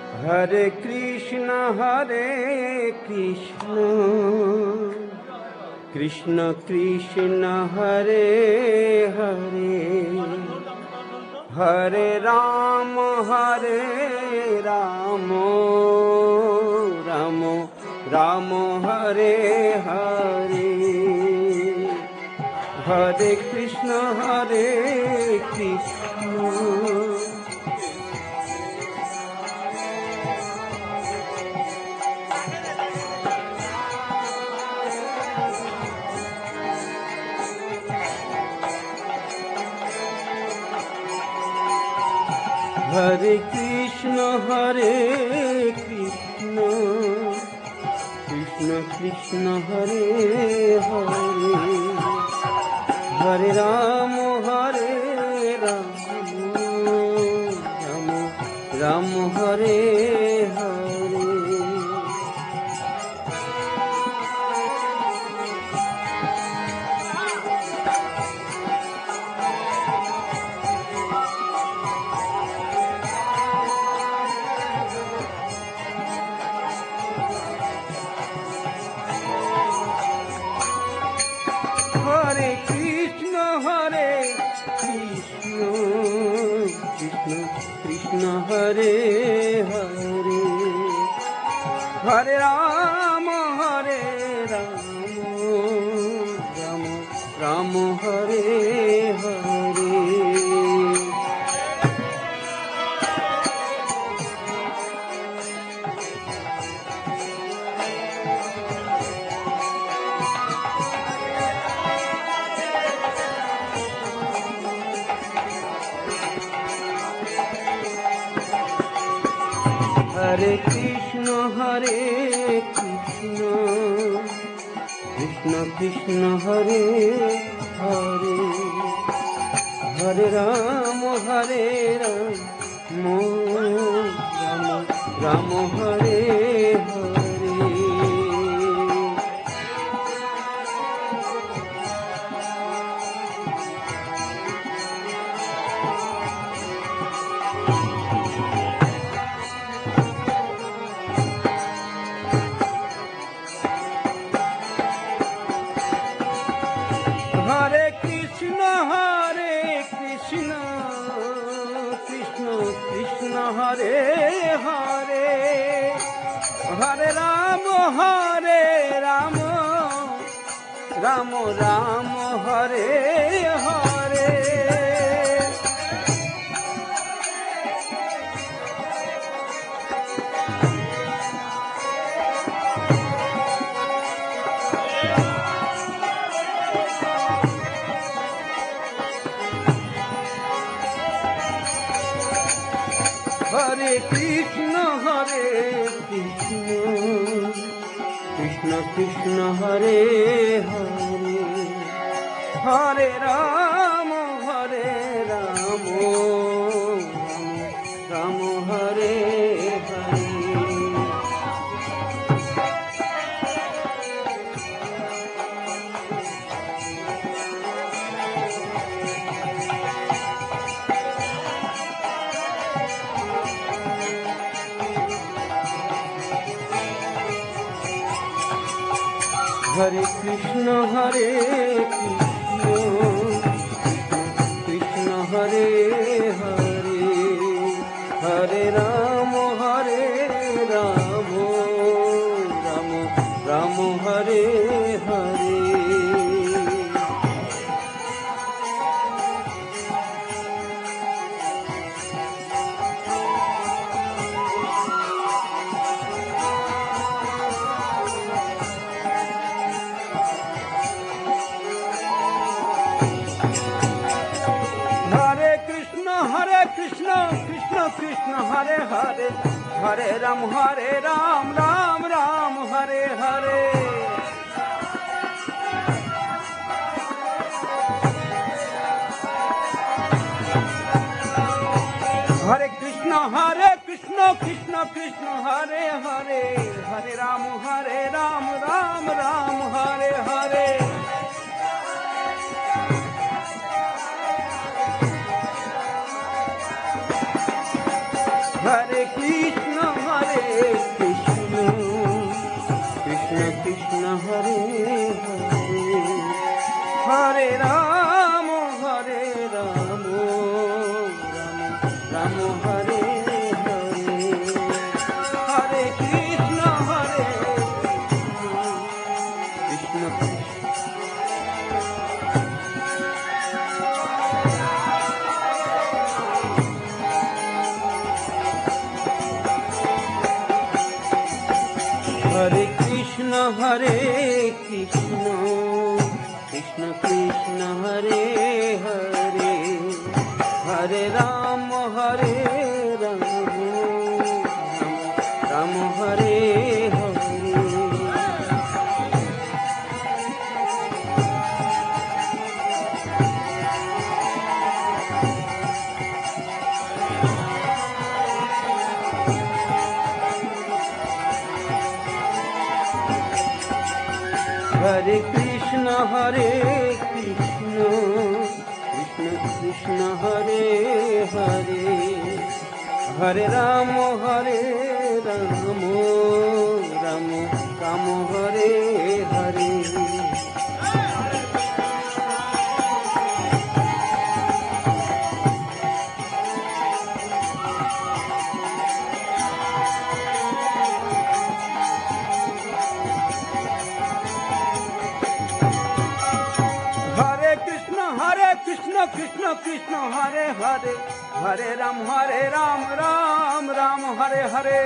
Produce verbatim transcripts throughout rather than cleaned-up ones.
हरे कृष्ण हरे कृष्ण कृष्ण कृष्ण हरे हरे हरे राम हरे राम राम राम हरे हरे हरे कृष्ण हरे कृष्ण हरे कृष्ण हरे कृष्ण कृष्ण कृष्ण हरे हरे हरे राम हरे राम राम राम हरे हरे हरे कृष्ण हरे कृष्ण कृष्ण कृष्ण हरे हरे हरे राम हरे राम राम राम हरे हरे हरे कृष्ण हरे कृष्ण कृष्ण कृष्ण हरे हरे हरे राम हरे राम राम राम हरे हरे हरे कृष्ण हरे कृष्ण कृष्ण कृष्ण हरे हरे हरे राम हरे राम राम राम हरे हरे हरे कृष्ण हरे कृष्ण कृष्ण कृष्ण हरे हरे हरे राम हरे राम राम राम हरे हरे हरे कृष्ण हरे कृष्ण कृष्ण हरे हरे हरे राम हरे राम राम राम हरे हरे हरे कृष्ण कृष्ण कृष्ण हरे हरे हरे राम हरे राम राम राम हरे हरे हरे कृष्ण हरे कृष्ण कृष्ण कृष्ण हरे हरे हरे राम हरे राम राम राम हरे हरे हरे कृष्ण हरे हरे हरे राम हरे राम राम राम हरे हरे हरे कृष्ण हरे कृष्ण हरे कृष्ण हरे कृष्ण कृष्ण कृष्ण हरे हरे हरे राम हरे राम राम राम हरे हरे हरे कृष्ण हरे कृष्ण कृष्ण कृष्ण हरे हरे हरे राम हरे राम राम राम हरे हरे कृष्ण कृष्ण कृष्ण हरे हरे हरे राम हरे राम राम राम हरे हरे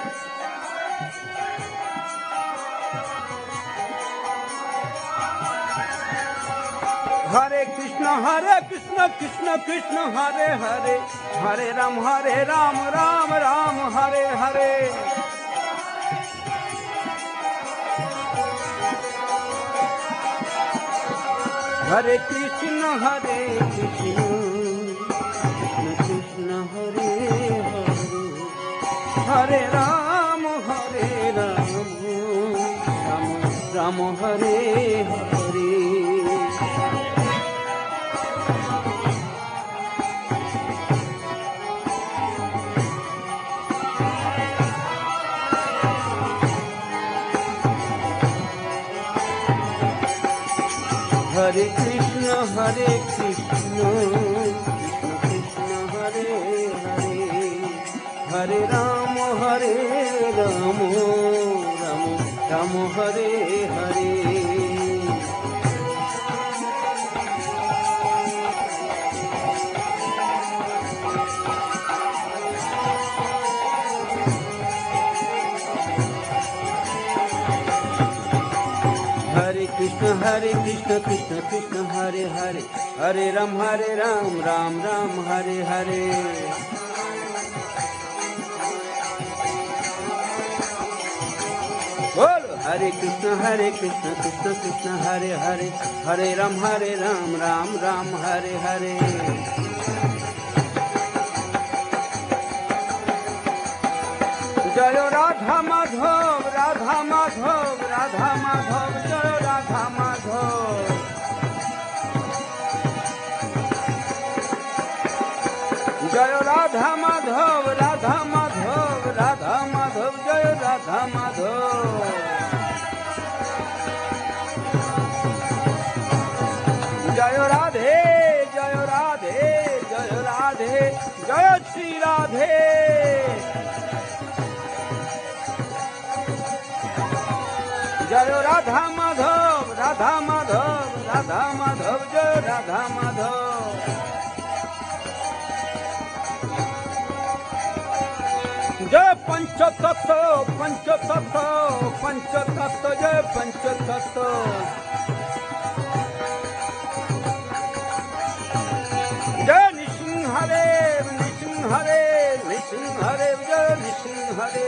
हरे कृष्ण हरे कृष्ण कृष्ण कृष्ण हरे हरे हरे राम हरे राम राम राम हरे हरे हरे कृष्ण हरे कृष्ण कृष्ण कृष्ण हरे हरे हरे राम हरे राम राम राम हरे हरे हरे कृष्ण हरे कृष्ण कृष्ण कृष्ण हरे हरे हरे राम हरे राम राम राम हरे हरे हरे कृष्ण हरे कृष्ण कृष्ण कृष्ण हरे हरे हरे राम हरे राम राम राम हरे हरे बोल हरे कृष्ण हरे कृष्ण कृष्ण कृष्ण हरे हरे हरे राम हरे राम राम राम हरे हरे जय राधा माधव राधा माधव राधा माधव जय राधा माधव जय राधा माधव राधा माधव राधा माधव जय राधा माधव जय राधे जय राधे जय राधे जय श्री राधे जय राधा माधव राधा माधव राधा माधव जय राधा माधव जय पंचतत्व पंचतत्व पंचतत्व जय पंचतत्व जय निसिंह हरे निसिंह हरे निसिंह हरे जय निसिंह हरे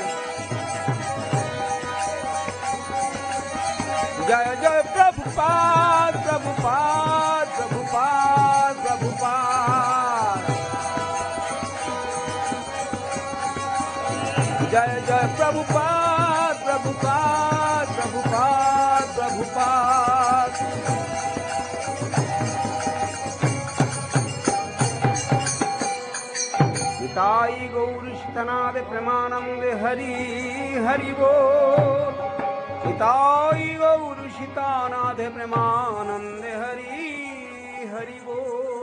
जय जय प्रभुपाद प्रभुपाद प्रभुपाद प्रभुपाद जय जय प्रभुपाद प्रभुपाद प्रभुपाद प्रभुपाद निताई गौर स्तनाद प्रमानंद हरि हरि बोल हिताई गौर सीतानाथ प्रेमानंद हरि हरि बोल।